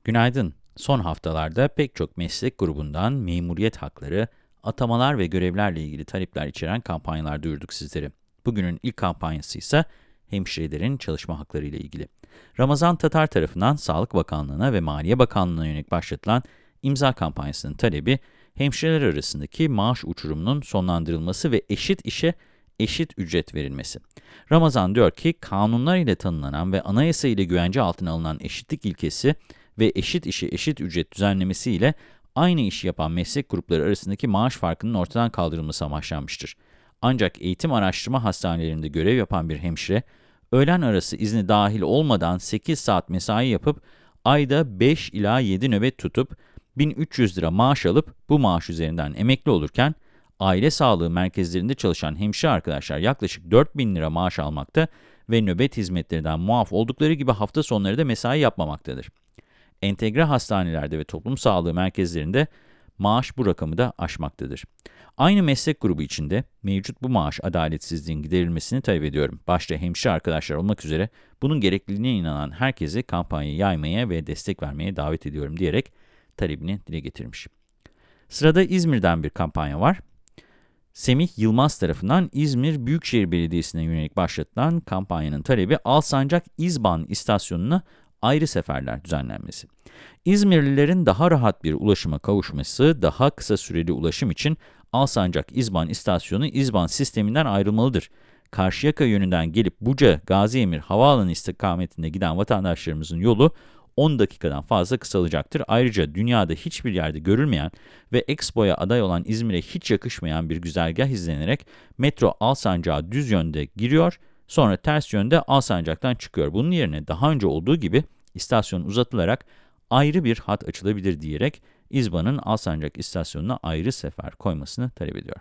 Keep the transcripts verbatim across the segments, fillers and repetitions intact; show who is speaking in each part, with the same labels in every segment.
Speaker 1: Günaydın. Son haftalarda pek çok meslek grubundan memuriyet hakları, atamalar ve görevlerle ilgili talepler içeren kampanyalar duyurduk sizlere. Bugünün ilk kampanyası ise hemşirelerin çalışma hakları ile ilgili. Ramazan Tatar tarafından Sağlık Bakanlığı'na ve Maliye Bakanlığı'na yönelik başlatılan imza kampanyasının talebi, hemşireler arasındaki maaş uçurumunun sonlandırılması ve eşit işe eşit ücret verilmesi. Ramazan diyor ki, kanunlar ile tanımlanan ve anayasa ile güvence altına alınan eşitlik ilkesi ve eşit işe eşit ücret düzenlemesiyle aynı işi yapan meslek grupları arasındaki maaş farkının ortadan kaldırılması amaçlanmıştır. Ancak eğitim araştırma hastanelerinde görev yapan bir hemşire, öğlen arası izni dahil olmadan sekiz saat mesai yapıp, ayda beş ila yedi nöbet tutup, bin üç yüz lira maaş alıp bu maaş üzerinden emekli olurken, aile sağlığı merkezlerinde çalışan hemşire arkadaşlar yaklaşık dört bin lira maaş almakta ve nöbet hizmetlerinden muaf oldukları gibi hafta sonları da mesai yapmamaktadır. Entegre hastanelerde ve toplum sağlığı merkezlerinde maaş bu rakamı da aşmaktadır. Aynı meslek grubu içinde mevcut bu maaş adaletsizliğin giderilmesini talep ediyorum. Başta hemşire arkadaşlar olmak üzere bunun gerekliliğine inanan herkesi kampanyayı yaymaya ve destek vermeye davet ediyorum diyerek talebini dile getirmiş. Sırada İzmir'den bir kampanya var. Semih Yılmaz tarafından İzmir Büyükşehir Belediyesi'ne yönelik başlatılan kampanyanın talebi, Alsancak İzban istasyonuna ayrı seferler düzenlenmesi. İzmirlilerin daha rahat bir ulaşıma kavuşması, daha kısa süreli ulaşım için Alsancak İzban istasyonu İzban sisteminden ayrılmalıdır. Karşıyaka yönünden gelip Buca, Gaziemir havaalanı istikametinde giden vatandaşlarımızın yolu on dakikadan fazla kısalacaktır. Ayrıca dünyada hiçbir yerde görülmeyen ve Expo'ya aday olan İzmir'e hiç yakışmayan bir güzergah izlenerek metro Alsancak'a düz yönde giriyor, sonra ters yönde Alsancak'tan çıkıyor. Bunun yerine daha önce olduğu gibi istasyon uzatılarak ayrı bir hat açılabilir diyerek İzban'ın Alsancak istasyonuna ayrı sefer koymasını talep ediyor.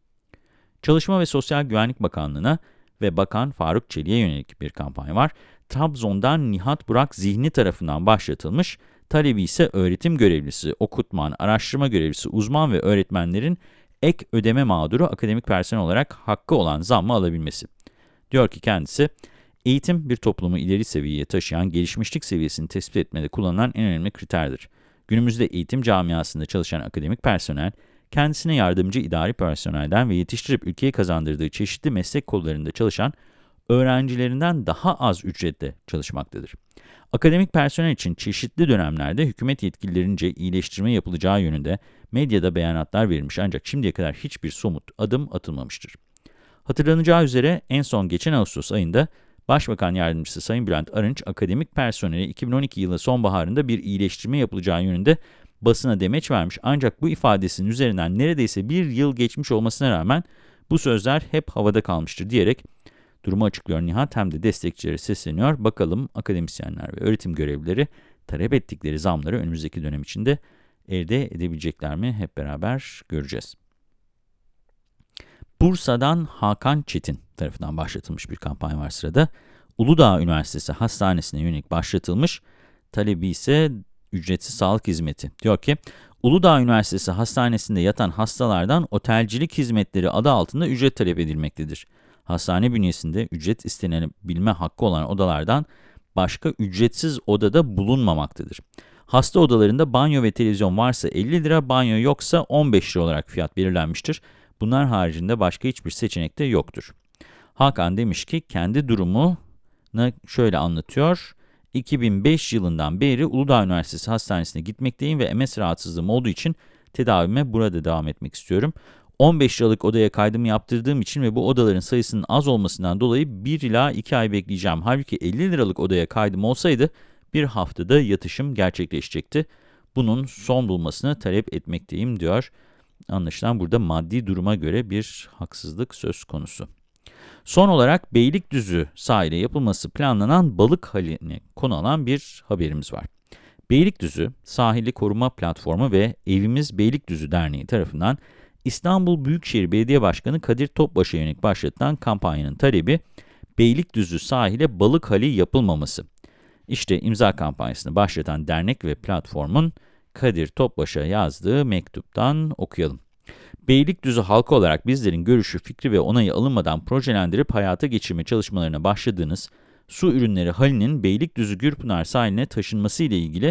Speaker 1: Çalışma ve Sosyal Güvenlik Bakanlığı'na ve Bakan Faruk Çelik'e yönelik bir kampanya var. Trabzon'dan Nihat Burak Zihni tarafından başlatılmış, talebi ise öğretim görevlisi, okutman, araştırma görevlisi, uzman ve öğretmenlerin ek ödeme mağduru akademik personel olarak hakkı olan zammı alabilmesi. Diyor ki kendisi, eğitim bir toplumu ileri seviyeye taşıyan gelişmişlik seviyesini tespit etmede kullanılan en önemli kriterdir. Günümüzde eğitim camiasında çalışan akademik personel, kendisine yardımcı idari personelden ve yetiştirip ülkeye kazandırdığı çeşitli meslek kollarında çalışan öğrencilerinden daha az ücretle çalışmaktadır. Akademik personel için çeşitli dönemlerde hükümet yetkililerince iyileştirme yapılacağı yönünde medyada beyanatlar verilmiş, ancak şimdiye kadar hiçbir somut adım atılmamıştır. Hatırlanacağı üzere en son geçen Ağustos ayında Başbakan Yardımcısı Sayın Bülent Arınç, akademik personeli iki bin on iki yılı sonbaharında bir iyileştirme yapılacağı yönünde basına demeç vermiş, ancak bu ifadesinin üzerinden neredeyse bir yıl geçmiş olmasına rağmen bu sözler hep havada kalmıştır diyerek durumu açıklıyor Nihat, hem de destekçileri sesleniyor. Bakalım akademisyenler ve öğretim görevlileri talep ettikleri zamları önümüzdeki dönem içinde elde edebilecekler mi? Hep beraber göreceğiz. Bursa'dan Hakan Çetin tarafından başlatılmış bir kampanya var sırada. Uludağ Üniversitesi Hastanesi'ne yönelik başlatılmış, talebi ise ücretsiz sağlık hizmeti. Diyor ki, Uludağ Üniversitesi Hastanesi'nde yatan hastalardan otelcilik hizmetleri adı altında ücret talep edilmektedir. Hastane bünyesinde ücret istenebilme hakkı olan odalardan başka ücretsiz odada bulunmamaktadır. Hasta odalarında banyo ve televizyon varsa elli lira, banyo yoksa on beş lira olarak fiyat belirlenmiştir. Bunlar haricinde başka hiçbir seçenek de yoktur. Hakan demiş ki, kendi durumunu şöyle anlatıyor. iki bin beş yılından beri Uludağ Üniversitesi Hastanesi'ne gitmekteyim ve M S rahatsızlığım olduğu için tedavime burada devam etmek istiyorum. on beş liralık odaya kaydımı yaptırdığım için ve bu odaların sayısının az olmasından dolayı bir ila iki ay bekleyeceğim. Halbuki elli liralık odaya kaydım olsaydı bir haftada yatışım gerçekleşecekti. Bunun son bulmasını talep etmekteyim diyor. Anlaşılan burada maddi duruma göre bir haksızlık söz konusu. Son olarak Beylikdüzü sahile yapılması planlanan balık haline konu alan bir haberimiz var. Beylikdüzü Sahili Koruma Platformu ve Evimiz Beylikdüzü Derneği tarafından İstanbul Büyükşehir Belediye Başkanı Kadir Topbaş'a yönelik başlatılan kampanyanın talebi, Beylikdüzü sahile balık hali yapılmaması. İşte imza kampanyasını başlatan dernek ve platformun Kadir Topbaş'a yazdığı mektuptan okuyalım. Beylikdüzü halkı olarak bizlerin görüşü, fikri ve onayı alınmadan projelendirip hayata geçirme çalışmalarına başladığınız su ürünleri halinin Beylikdüzü Gürpınar sahiline taşınması ile ilgili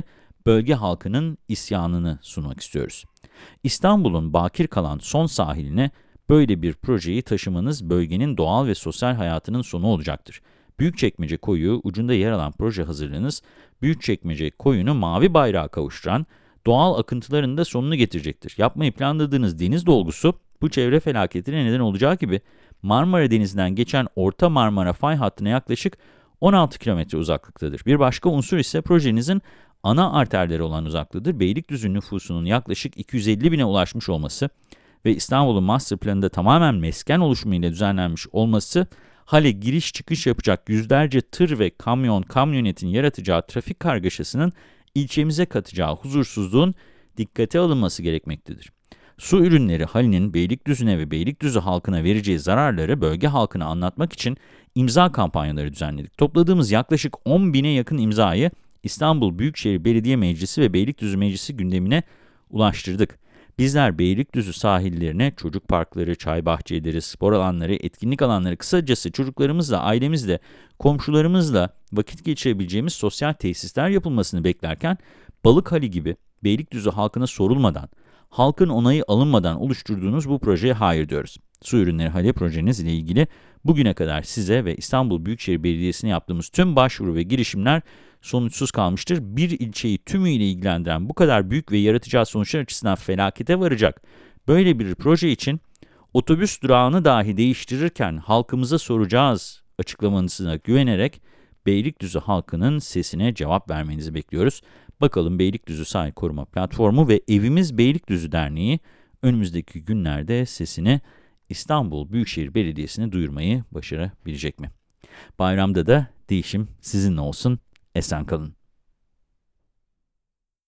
Speaker 1: bölge halkının isyanını sunmak istiyoruz. İstanbul'un bakir kalan son sahiline böyle bir projeyi taşımanız bölgenin doğal ve sosyal hayatının sonu olacaktır. Büyükçekmece Koyu ucunda yer alan proje hazırlığınız, Büyükçekmece Koyu'nu mavi bayrağa kavuşturan doğal akıntıların da sonunu getirecektir. Yapmayı planladığınız deniz dolgusu bu çevre felaketine neden olacağı gibi Marmara Denizi'nden geçen Orta Marmara fay hattına yaklaşık on altı kilometre uzaklıktadır. Bir başka unsur ise projenizin ana arterleri olan uzaklığıdır. Beylikdüzü nüfusunun yaklaşık iki yüz elli bine ulaşmış olması ve İstanbul'un master planında tamamen mesken oluşumuyla düzenlenmiş olması, hale giriş çıkış yapacak yüzlerce tır ve kamyon, kamyonetin yaratacağı trafik kargaşasının ilçemize katacağı huzursuzluğun dikkate alınması gerekmektedir. Su ürünleri halinin Beylikdüzü'ne ve Beylikdüzü halkına vereceği zararları bölge halkına anlatmak için imza kampanyaları düzenledik. Topladığımız yaklaşık on bine yakın imzayı İstanbul Büyükşehir Belediye Meclisi ve Beylikdüzü Meclisi gündemine ulaştırdık. Bizler Beylikdüzü sahillerine çocuk parkları, çay bahçeleri, spor alanları, etkinlik alanları, kısacası çocuklarımızla, ailemizle, komşularımızla vakit geçirebileceğimiz sosyal tesisler yapılmasını beklerken, Balık Hali gibi Beylikdüzü halkına sorulmadan, halkın onayı alınmadan oluşturduğunuz bu projeye hayır diyoruz. Su ürünleri hali projeniz ile ilgili bugüne kadar size ve İstanbul Büyükşehir Belediyesi'ne yaptığımız tüm başvuru ve girişimler sonuçsuz kalmıştır. Bir ilçeyi tümüyle ilgilendiren bu kadar büyük ve yaratacağı sonuçlar açısından felakete varacak böyle bir proje için otobüs durağını dahi değiştirirken halkımıza soracağız açıklamanızına güvenerek Beylikdüzü halkının sesine cevap vermenizi bekliyoruz. Bakalım Beylikdüzü Sahil Koruma Platformu ve Evimiz Beylikdüzü Derneği önümüzdeki günlerde sesini İstanbul Büyükşehir Belediyesi'ne duyurmayı başarabilecek mi? Bayramda da değişim sizinle olsun, esen kalın.